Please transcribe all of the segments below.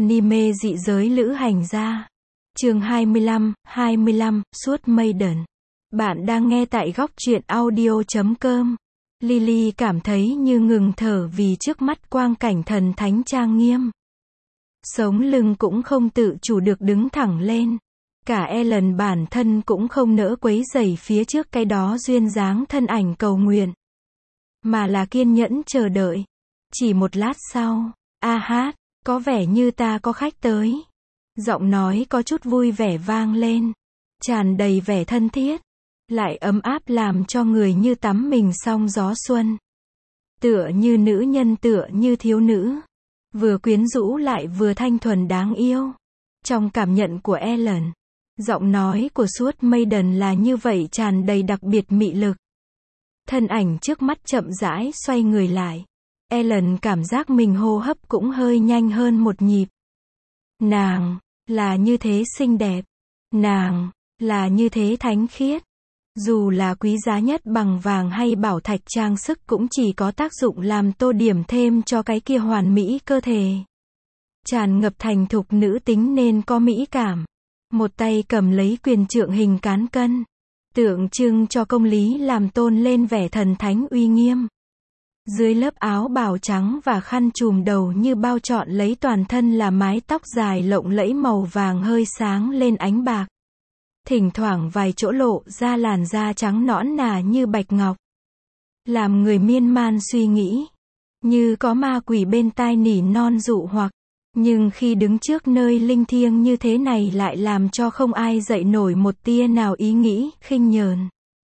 Anime dị giới lữ hành gia. Chương 25, Suốt mây đần. Bạn đang nghe tại góc truyện audio.com. Lily cảm thấy như ngừng thở vì trước mắt quang cảnh thần thánh trang nghiêm. Sống lưng cũng không tự chủ được đứng thẳng lên. Cả Ellen bản thân cũng không nỡ quấy rầy phía trước cái đó duyên dáng thân ảnh cầu nguyện, mà là kiên nhẫn chờ đợi. Chỉ một lát sau, a hát, có vẻ như ta có khách tới. Giọng nói có chút vui vẻ vang lên, tràn đầy vẻ thân thiết, lại ấm áp làm cho người như tắm mình xong gió xuân. Tựa như nữ nhân, tựa như thiếu nữ, vừa quyến rũ lại vừa thanh thuần đáng yêu. Trong cảm nhận của Ellen, giọng nói của Suốt mây đần là như vậy, tràn đầy đặc biệt mị lực. Thân ảnh trước mắt chậm rãi xoay người lại. Ellen cảm giác mình hô hấp cũng hơi nhanh hơn một nhịp. Nàng là như thế xinh đẹp, nàng là như thế thánh khiết. Dù là quý giá nhất bằng vàng hay bảo thạch, trang sức cũng chỉ có tác dụng làm tô điểm thêm cho cái kia hoàn mỹ cơ thể. Tràn ngập thành thục nữ tính nên có mỹ cảm. Một tay cầm lấy quyền trượng hình cán cân, tượng trưng cho công lý, làm tôn lên vẻ thần thánh uy nghiêm. Dưới lớp áo bào trắng và khăn trùm đầu như bao trọn lấy toàn thân là mái tóc dài lộng lẫy màu vàng hơi sáng lên ánh bạc. Thỉnh thoảng vài chỗ lộ ra làn da trắng nõn nà như bạch ngọc, làm người miên man suy nghĩ, như có ma quỷ bên tai nỉ non dụ hoặc. Nhưng khi đứng trước nơi linh thiêng như thế này lại làm cho không ai dậy nổi một tia nào ý nghĩ khinh nhờn.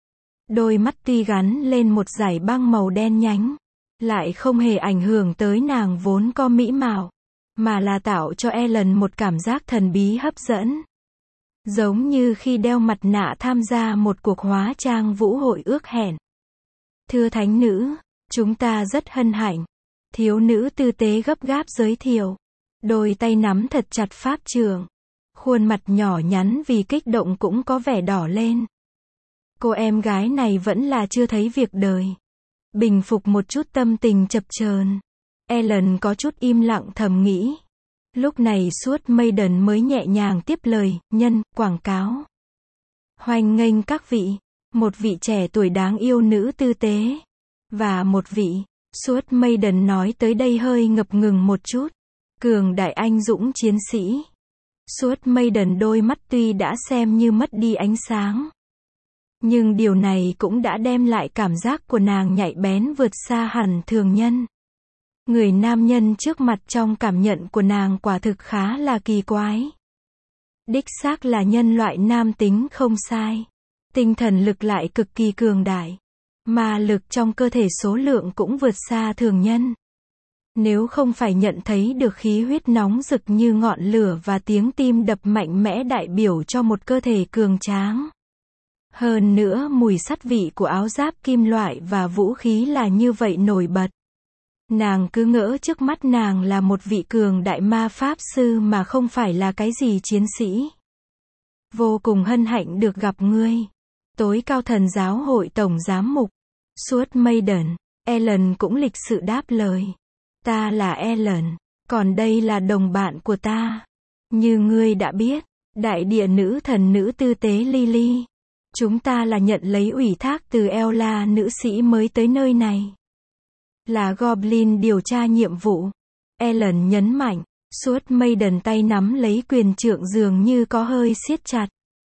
Đôi mắt tuy gắn lên một dải băng màu đen nhánh, lại không hề ảnh hưởng tới nàng vốn có mỹ mạo, mà là tạo cho Ellen một cảm giác thần bí hấp dẫn. Giống như khi đeo mặt nạ tham gia một cuộc hóa trang vũ hội ước hẹn. Thưa thánh nữ, chúng ta rất hân hạnh. Thiếu nữ tư tế gấp gáp giới thiệu. Đôi tay nắm thật chặt pháp trượng. Khuôn mặt nhỏ nhắn vì kích động cũng có vẻ đỏ lên. Cô em gái này vẫn là chưa thấy việc đời. Bình phục một chút tâm tình chập chờn, Ellen có chút im lặng thầm nghĩ. Lúc này Suốt mây đần mới nhẹ nhàng tiếp lời, nhân, quảng cáo. Hoan nghênh các vị. Một vị trẻ tuổi đáng yêu nữ tư tế. Và một vị, Suốt mây đần nói tới đây hơi ngập ngừng một chút. Cường đại anh dũng chiến sĩ. Suốt mây đần đôi mắt tuy đã xem như mất đi ánh sáng, nhưng điều này cũng đã đem lại cảm giác của nàng nhạy bén vượt xa hẳn thường nhân. Người nam nhân trước mặt trong cảm nhận của nàng quả thực khá là kỳ quái. Đích xác là nhân loại nam tính không sai. Tinh thần lực lại cực kỳ cường đại. Ma lực trong cơ thể số lượng cũng vượt xa thường nhân. Nếu không phải nhận thấy được khí huyết nóng rực như ngọn lửa và tiếng tim đập mạnh mẽ đại biểu cho một cơ thể cường tráng. Hơn nữa mùi sắt vị của áo giáp kim loại và vũ khí là như vậy nổi bật. Nàng cứ ngỡ trước mắt nàng là một vị cường đại ma pháp sư mà không phải là cái gì chiến sĩ. Vô cùng hân hạnh được gặp ngươi. Tối cao thần giáo hội tổng giám mục. Suốt mây đần. Ellen cũng lịch sự đáp lời. Ta là Ellen, còn đây là đồng bạn của ta. Như ngươi đã biết, đại địa nữ thần nữ tư tế Lily. Chúng ta là nhận lấy ủy thác từ Ella nữ sĩ mới tới nơi này. Là Goblin điều tra nhiệm vụ. Ellen nhấn mạnh. Suốt mây đần tay nắm lấy quyền trượng dường như có hơi siết chặt.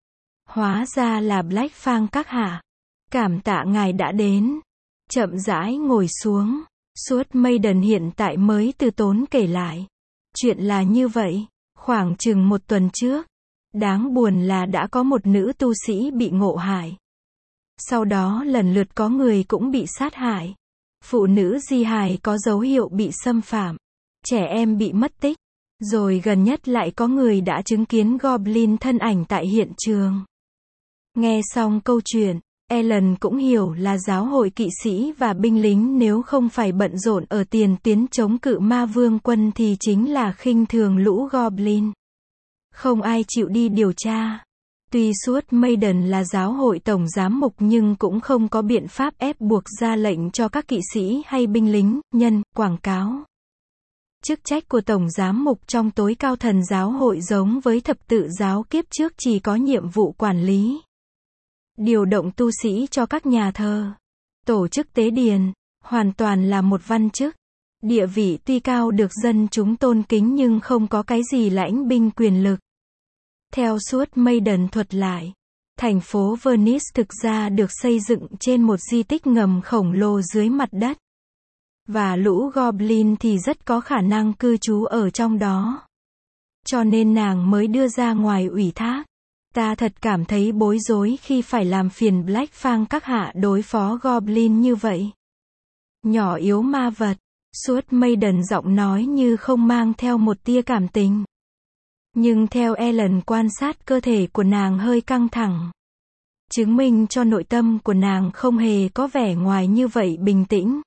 Hóa ra là Black Phang các hạ. Cảm tạ ngài đã đến. Chậm rãi ngồi xuống. Suốt mây đần hiện tại mới từ tốn kể lại. Chuyện là như vậy, khoảng chừng một tuần trước. Đáng buồn là đã có một nữ tu sĩ bị ngộ hại. Sau đó lần lượt có người cũng bị sát hại. Phụ nữ di hài có dấu hiệu bị xâm phạm. Trẻ em bị mất tích. Rồi gần nhất lại có người đã chứng kiến Goblin thân ảnh tại hiện trường. Nghe xong câu chuyện, Ellen cũng hiểu là giáo hội kỵ sĩ và binh lính nếu không phải bận rộn ở tiền tuyến chống cự ma vương quân thì chính là khinh thường lũ Goblin. Không ai chịu đi điều tra. Tuy Suốt mây đần là giáo hội tổng giám mục nhưng cũng không có biện pháp ép buộc ra lệnh cho các kỵ sĩ hay binh lính, nhân, quảng cáo. Chức trách của Tổng Giám mục trong tối cao thần giáo hội giống với thập tự giáo kiếp trước chỉ có nhiệm vụ quản lý, điều động tu sĩ cho các nhà thờ, tổ chức tế điền, hoàn toàn là một văn chức. Địa vị tuy cao được dân chúng tôn kính nhưng không có cái gì lãnh binh quyền lực. Theo suốt Maiden thuật lại, thành phố Venice thực ra được xây dựng trên một di tích ngầm khổng lồ dưới mặt đất. Và lũ Goblin thì rất có khả năng cư trú ở trong đó. Cho nên nàng mới đưa ra ngoài ủy thác. Ta thật cảm thấy bối rối khi phải làm phiền Black Phang các hạ đối phó Goblin như vậy. Nhỏ yếu ma vật, suốt Maiden giọng nói như không mang theo một tia cảm tình. Nhưng theo Ellen quan sát cơ thể của nàng hơi căng thẳng. Chứng minh cho nội tâm của nàng không hề có vẻ ngoài như vậy bình tĩnh.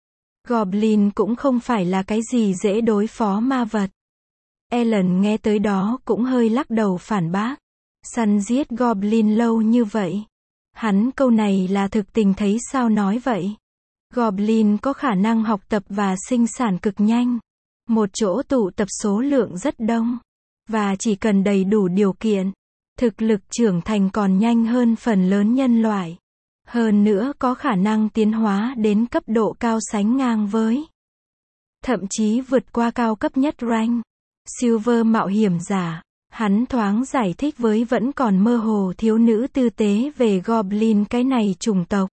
Goblin cũng không phải là cái gì dễ đối phó ma vật. Ellen nghe tới đó cũng hơi lắc đầu phản bác. Săn giết Goblin lâu như vậy. Hắn câu này là thực tình thấy sao nói vậy. Goblin có khả năng học tập và sinh sản cực nhanh. Một chỗ tụ tập số lượng rất đông. Và chỉ cần đầy đủ điều kiện, thực lực trưởng thành còn nhanh hơn phần lớn nhân loại. Hơn nữa có khả năng tiến hóa đến cấp độ cao sánh ngang với, thậm chí vượt qua cao cấp nhất rank Silver mạo hiểm giả. Hắn thoáng giải thích với vẫn còn mơ hồ thiếu nữ tư tế về Goblin cái này chủng tộc.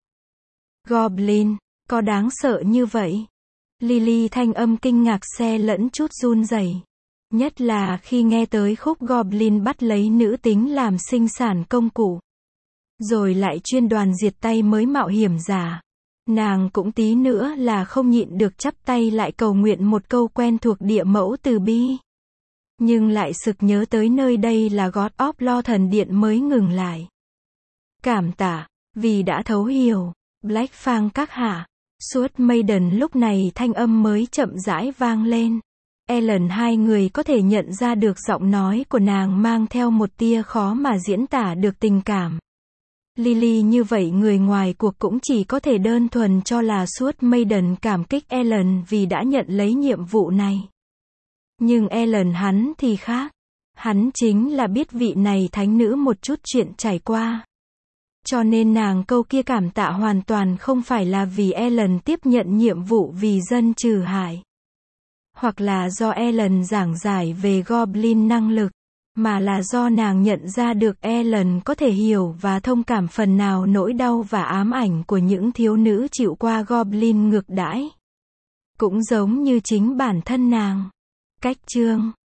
Goblin, có đáng sợ như vậy? Lily thanh âm kinh ngạc xe lẫn chút run rẩy. Nhất là khi nghe tới khúc Goblin bắt lấy nữ tính làm sinh sản công cụ. Rồi lại chuyên đoàn diệt tay mới mạo hiểm giả. Nàng cũng tí nữa là không nhịn được chắp tay lại cầu nguyện một câu quen thuộc địa mẫu từ bi. Nhưng lại sực nhớ tới nơi đây là God of Lo thần điện mới ngừng lại. Cảm tạ, vì đã thấu hiểu, Black Phang các hạ. Suốt Maiden lúc này thanh âm mới chậm rãi vang lên. Ellen hai người có thể nhận ra được giọng nói của nàng mang theo một tia khó mà diễn tả được tình cảm. Lily như vậy người ngoài cuộc cũng chỉ có thể đơn thuần cho là suốt Maiden cảm kích Ellen vì đã nhận lấy nhiệm vụ này. Nhưng Ellen hắn thì khác. Hắn chính là biết vị này thánh nữ một chút chuyện trải qua. Cho nên nàng câu kia cảm tạ hoàn toàn không phải là vì Ellen tiếp nhận nhiệm vụ vì dân trừ hại. Hoặc là do Ellen giảng giải về Goblin năng lực. Mà là do nàng nhận ra được Ellen có thể hiểu và thông cảm phần nào nỗi đau và ám ảnh của những thiếu nữ chịu qua Goblin ngược đãi. Cũng giống như chính bản thân nàng. Cách chương